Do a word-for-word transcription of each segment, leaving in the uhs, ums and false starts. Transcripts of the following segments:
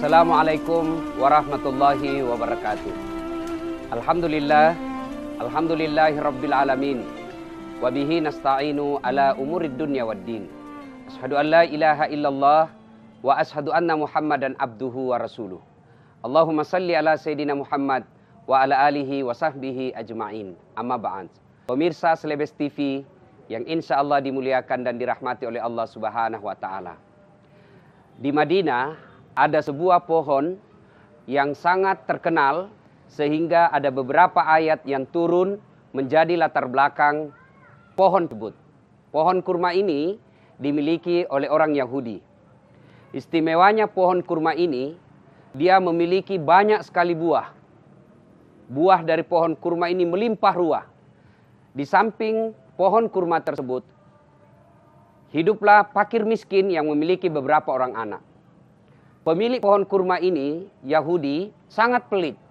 Assalamualaikum warahmatullahi wabarakatuh. Alhamdulillah, alhamdulillahi rabbil alamin. Wabihi nasta'inu ala umurid dunya waddin. Ashhadu an la ilaha illallah wa ashhadu anna Muhammadan abduhu wa rasuluh. Allahumma salli ala Sayyidina Muhammad wa ala alihi wa sahbihi ajma'in. Amma ba'd. Pemirsa Selebes T V yang insya Allah dimuliakan dan dirahmati oleh Allah Subhanahu wa Ta'ala. Di Madinah ada sebuah pohon yang sangat terkenal sehingga ada beberapa ayat yang turun menjadi latar belakang pohon tersebut. Pohon kurma ini dimiliki oleh orang Yahudi. Istimewanya pohon kurma ini, dia memiliki banyak sekali buah. Buah dari pohon kurma ini melimpah ruah. Di samping pohon kurma tersebut, hiduplah fakir miskin yang memiliki beberapa orang anak. Pemilik pohon kurma ini, Yahudi, sangat pelit.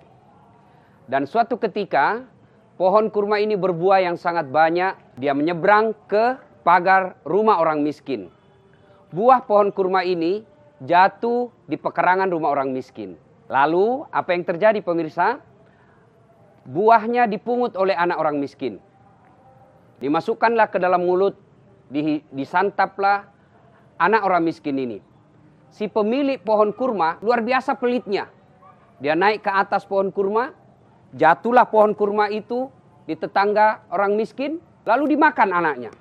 Dan suatu ketika, pohon kurma ini berbuah yang sangat banyak. Dia menyeberang ke pagar rumah orang miskin. Buah pohon kurma ini jatuh di pekarangan rumah orang miskin. Lalu, apa yang terjadi pemirsa? Buahnya dipungut oleh anak orang miskin. Dimasukkanlah ke dalam mulut, disantaplah anak orang miskin ini. Si pemilik pohon kurma luar biasa pelitnya. Dia naik ke atas pohon kurma, jatuhlah pohon kurma itu di tetangga orang miskin, lalu dimakan anaknya.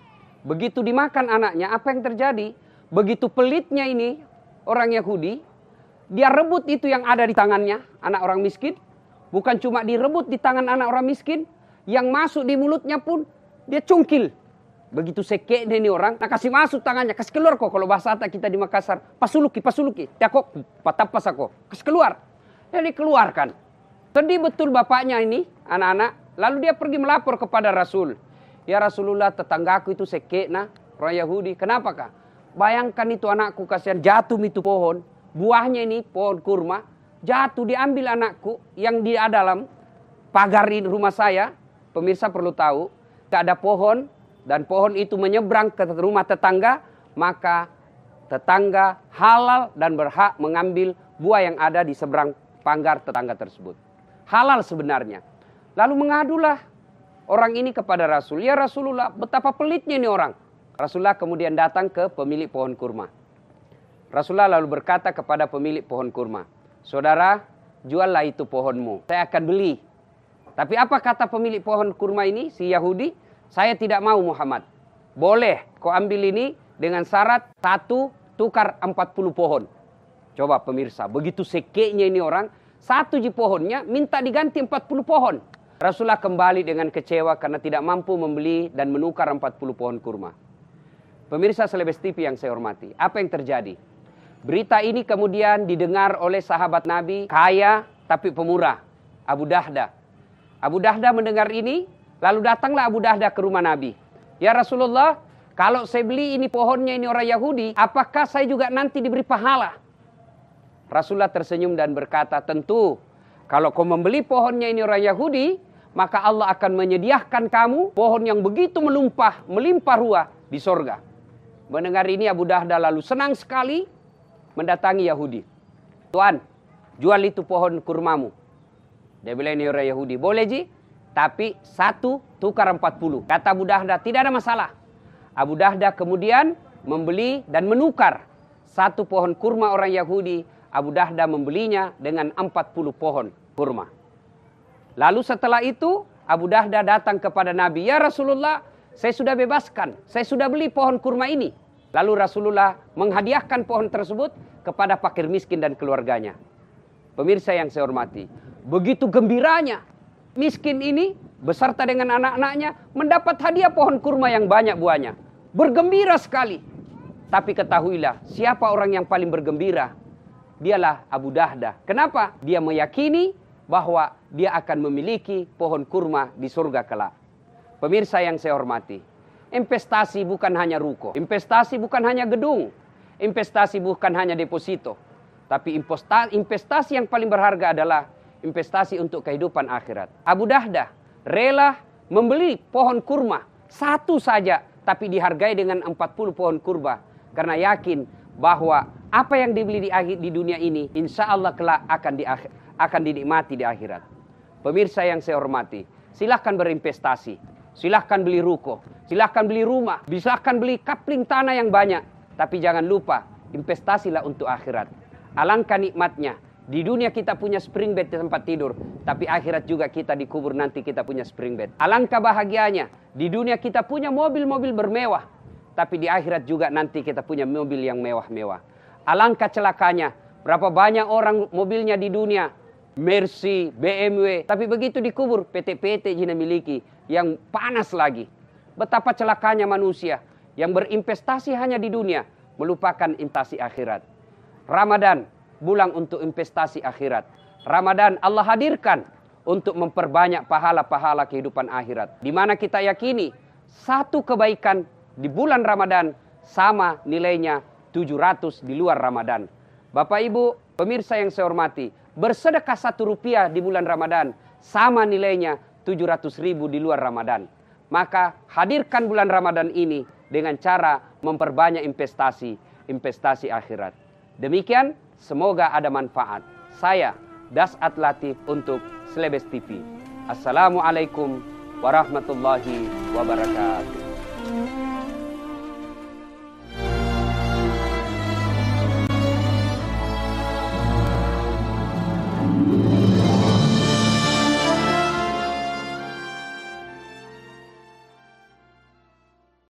Begitu dimakan anaknya, apa yang terjadi? Begitu pelitnya ini orang Yahudi, dia rebut itu yang ada di tangannya, anak orang miskin. Bukan cuma direbut di tangan anak orang miskin, yang masuk di mulutnya pun dia cungkil. Begitu sekeknya ini orang, nah kasih masuk tangannya, kasih keluar kok. Kalau bahasa kita di Makassar, pasuluki, pasuluki, tiakok, patapas aku, kasih keluar. Jadi keluarkan. Sedih betul bapaknya ini, anak-anak. Lalu dia pergi melapor kepada Rasul. Ya Rasulullah, tetanggaku itu sekekna, orang Yahudi. Kenapa kah? Bayangkan itu anakku, kasihan jatuh itu pohon. Buahnya ini, pohon kurma, jatuh diambil anakku yang di dalam pagar rumah saya. Pemirsa perlu tahu, gak ada pohon. Dan pohon itu menyeberang ke rumah tetangga, maka tetangga halal dan berhak mengambil buah yang ada di seberang pagar tetangga tersebut. Halal sebenarnya. Lalu mengadulah orang ini kepada Rasul. Ya Rasulullah, betapa pelitnya ini orang. Rasulullah kemudian datang ke pemilik pohon kurma. Rasulullah lalu berkata kepada pemilik pohon kurma, saudara, juallah itu pohonmu, saya akan beli. Tapi apa kata pemilik pohon kurma ini, si Yahudi? Saya tidak mau Muhammad. Boleh kau ambil ini dengan syarat satu tukar empat puluh pohon. Coba pemirsa, begitu sekeknya ini orang, satu ji pohonnya minta diganti empat puluh pohon. Rasulullah kembali dengan kecewa karena tidak mampu membeli dan menukar empat puluh pohon kurma. Pemirsa Selebes T V yang saya hormati, apa yang terjadi? Berita ini kemudian didengar oleh sahabat Nabi, kaya tapi pemurah, Abu Dahda. Abu Dahda mendengar ini, lalu datanglah Abu Dahda ke rumah Nabi. Ya Rasulullah, kalau saya beli ini pohonnya ini orang Yahudi, apakah saya juga nanti diberi pahala? Rasulullah tersenyum dan berkata, tentu. Kalau kau membeli pohonnya ini orang Yahudi, maka Allah akan menyediakan kamu pohon yang begitu melumpah, melimpah ruah di sorga. Mendengar ini Abu Dahda lalu senang sekali mendatangi Yahudi. Tuan, jual itu pohon kurmamu. Dia bilang ini orang Yahudi, boleh ji? Tapi satu tukar empat puluh. Kata Abu Dahda, tidak ada masalah. Abu Dahda kemudian membeli dan menukar satu pohon kurma orang Yahudi. Abu Dahda membelinya dengan empat puluh pohon kurma. Lalu setelah itu Abu Dahda datang kepada Nabi. Ya Rasulullah, saya sudah bebaskan. Saya sudah beli pohon kurma ini. Lalu Rasulullah menghadiahkan pohon tersebut kepada fakir miskin dan keluarganya. Pemirsa yang saya hormati, begitu gembiranya miskin ini beserta dengan anak-anaknya mendapat hadiah pohon kurma yang banyak buahnya. Bergembira sekali. Tapi ketahuilah, siapa orang yang paling bergembira? Dialah Abu Dahda. Kenapa? Dia meyakini bahwa dia akan memiliki pohon kurma di surga kelak. Pemirsa yang saya hormati, investasi bukan hanya ruko, investasi bukan hanya gedung, investasi bukan hanya deposito. Tapi investasi yang paling berharga adalah investasi untuk kehidupan akhirat. Abu Dahda rela membeli pohon kurma satu saja, tapi dihargai dengan empat puluh pohon kurma. Karena yakin bahwa Apa yang dibeli di, akhir, di dunia ini, insya Allah kelak akan, di, akan dinikmati di akhirat. Pemirsa yang saya hormati, silahkan berinvestasi, silahkan beli ruko, silahkan beli rumah, silahkan beli kapling tanah yang banyak. Tapi jangan lupa, investasilah untuk akhirat. Alangkah nikmatnya, di dunia kita punya spring bed di tempat tidur, tapi akhirat juga kita dikubur nanti kita punya spring bed. Alangkah bahagianya, di dunia kita punya mobil-mobil bermewah, tapi di akhirat juga nanti kita punya mobil yang mewah-mewah. Alangkah celakanya, berapa banyak orang mobilnya di dunia, Mercy, B M W, tapi begitu dikubur P T P T jina miliki yang panas lagi. Betapa celakanya manusia yang berinvestasi hanya di dunia, melupakan investasi akhirat. Ramadan, bulan untuk investasi akhirat. Ramadan Allah hadirkan untuk memperbanyak pahala-pahala kehidupan akhirat. Di mana kita yakini satu kebaikan di bulan Ramadan sama nilainya tujuh ratus di luar Ramadan. Bapak Ibu, pemirsa yang saya hormati, bersedekah satu rupiah di bulan Ramadan sama nilainya tujuh ratus ribu di luar Ramadan. Maka hadirkan bulan Ramadan ini dengan cara memperbanyak investasi, investasi akhirat. Demikian, semoga ada manfaat. Saya, Das'at Latif untuk Slebes T V. Assalamualaikum warahmatullahi wabarakatuh.